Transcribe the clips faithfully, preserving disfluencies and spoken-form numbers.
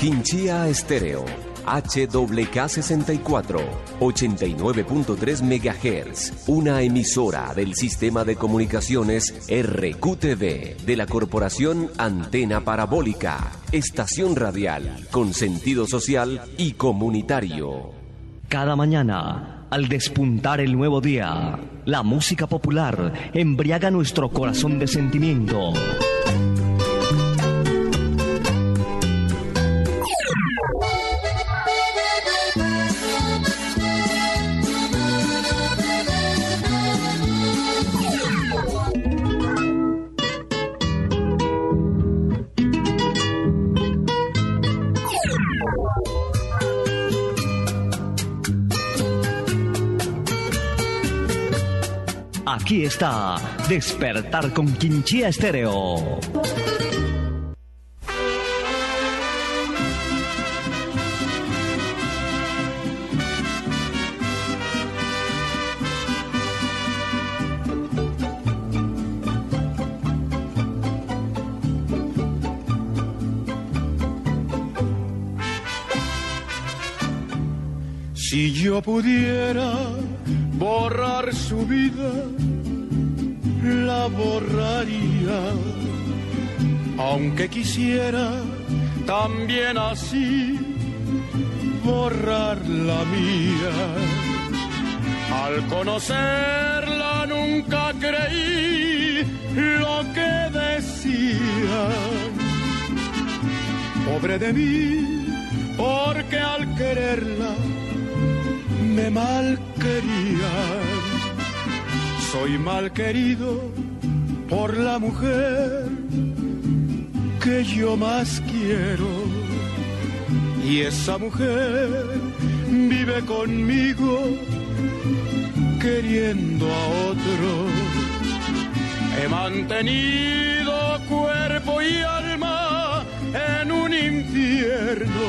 Quinchía Estéreo, H W K sesenta y cuatro, ochenta y nueve punto tres megahertz, una emisora del sistema de comunicaciones R Q T V de la Corporación Antena Parabólica, estación radial con sentido social y comunitario. Cada mañana, al despuntar el nuevo día, la música popular embriaga nuestro corazón de sentimiento. Aquí está Despertar con Quinchía Estéreo. Si yo pudiera borrar su vida, la borraría, aunque quisiera también así borrar la mía. Al conocerla nunca creí lo que decía. Pobre de mí, porque al quererla me mal quería. Soy mal querido por la mujer que yo más quiero, y esa mujer vive conmigo queriendo a otro. He mantenido cuerpo y alma en un infierno.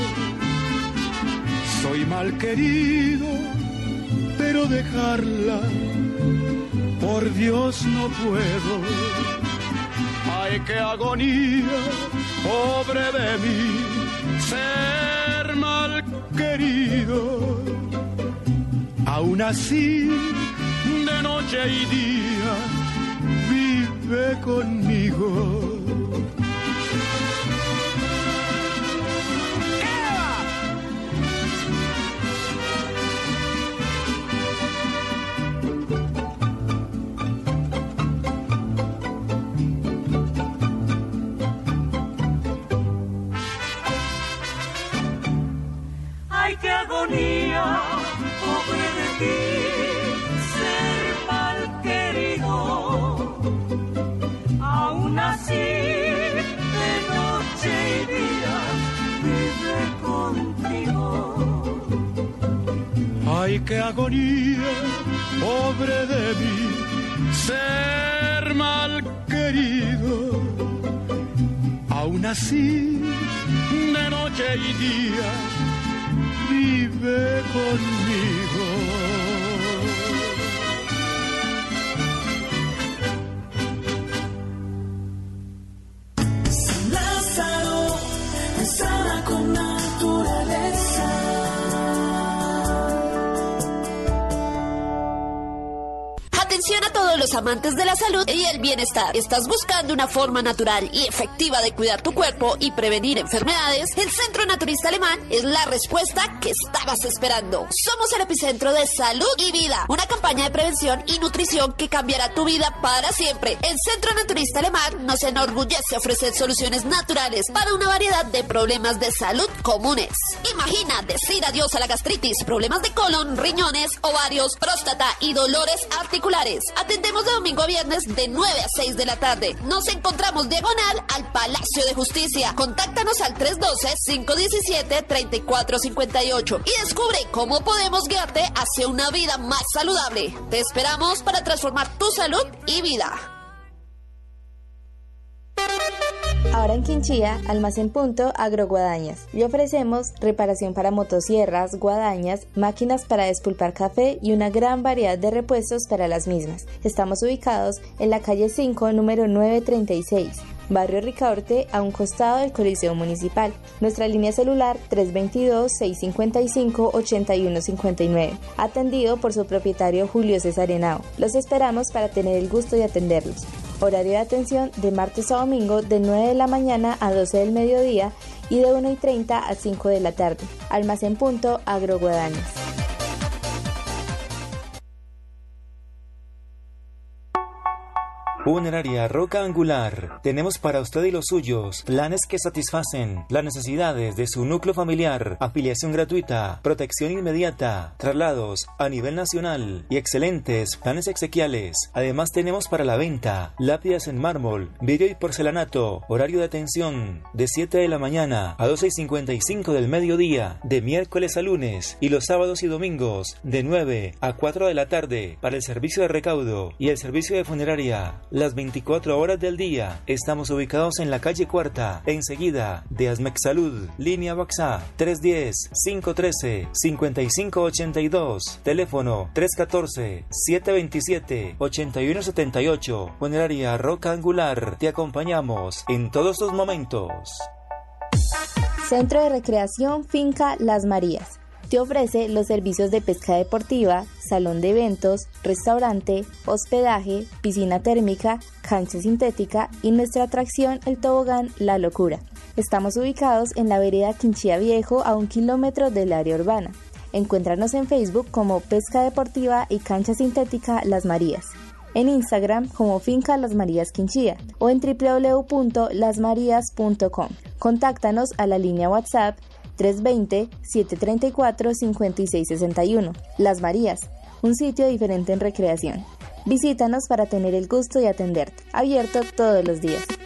Soy mal querido, pero dejarla por Dios no puedo. Ay, qué agonía, pobre de mí, ser mal querido. Aún así, de noche y día, vive conmigo. Qué agonía, pobre de ti, ser mal querido. Aún así, de noche y día, vive contigo. Ay, qué agonía, pobre de mí, ser mal querido. Aún así, de noche y día, vive conmigo. Lázaro, sana con naturaleza. Atención a todos los amantes de la salud y el bienestar. ¿Estás buscando una forma natural y efectiva de cuidar tu cuerpo y prevenir enfermedades? El Centro Naturista Alemán es la respuesta que estabas esperando. Somos el epicentro de salud y vida. Una campaña de prevención y nutrición que cambiará tu vida para siempre. El Centro Naturista Alemán nos enorgullece ofrecer soluciones naturales para una variedad de problemas de salud comunes. Imagina decir adiós a la gastritis, problemas de colon, riñones, ovarios, próstata y dolores articulares. Atendemos de domingo a viernes de nueve a seis de la tarde. Nos encontramos diagonal al Palacio de Justicia. Contáctanos al tres uno dos, cinco uno siete, tres cuatro cinco ocho y descubre cómo podemos guiarte hacia una vida más saludable. Te esperamos para transformar tu salud y vida. Ahora en Quinchía, Almacén Punto Agroguadañas. Le ofrecemos reparación para motosierras, guadañas, máquinas para despulpar café y una gran variedad de repuestos para las mismas. Estamos ubicados en la calle cinco, número novecientos treinta y seis. Barrio Ricaurte, a un costado del Coliseo Municipal. Nuestra línea celular tres dos dos, seis cinco cinco, ocho uno cinco nueve, atendido por su propietario Julio César Henao. Los esperamos para tener el gusto de atenderlos. Horario de atención de martes a domingo de nueve de la mañana a doce del mediodía y de una y treinta a cinco de la tarde. Almacén Punto Agroguadañas. Funeraria Roca Angular. Tenemos para usted y los suyos planes que satisfacen las necesidades de su núcleo familiar, afiliación gratuita, protección inmediata, traslados a nivel nacional y excelentes planes exequiales. Además tenemos para la venta lápidas en mármol, vidrio y porcelanato. Horario de atención de siete de la mañana a doce y cincuenta y cinco del mediodía, de miércoles a lunes, y los sábados y domingos de nueve a cuatro de la tarde para el servicio de recaudo y el servicio de funeraria. Las veinticuatro horas del día. Estamos ubicados en la calle Cuarta, enseguida de Asmex Salud. Línea WhatsApp tres uno cero, cinco uno tres, cinco cinco ocho dos. Teléfono tres uno cuatro, siete dos siete, ocho uno siete ocho. Funeraria Roca Angular. Te acompañamos en todos tus momentos. Centro de Recreación Finca Las Marías. Te ofrece los servicios de pesca deportiva, salón de eventos, restaurante, hospedaje, piscina térmica, cancha sintética y nuestra atracción, el tobogán La Locura. Estamos ubicados en la vereda Quinchía Viejo, a un kilómetro del área urbana. Encuéntranos en Facebook como Pesca Deportiva y Cancha Sintética Las Marías. En Instagram como Finca Las Marías Quinchía o en w w w punto las marías punto com. Contáctanos a la línea WhatsApp tres dos cero, siete tres cuatro, cinco seis seis uno. Las Marías, un sitio diferente en recreación. Visítanos para tener el gusto de atenderte. Abierto todos los días.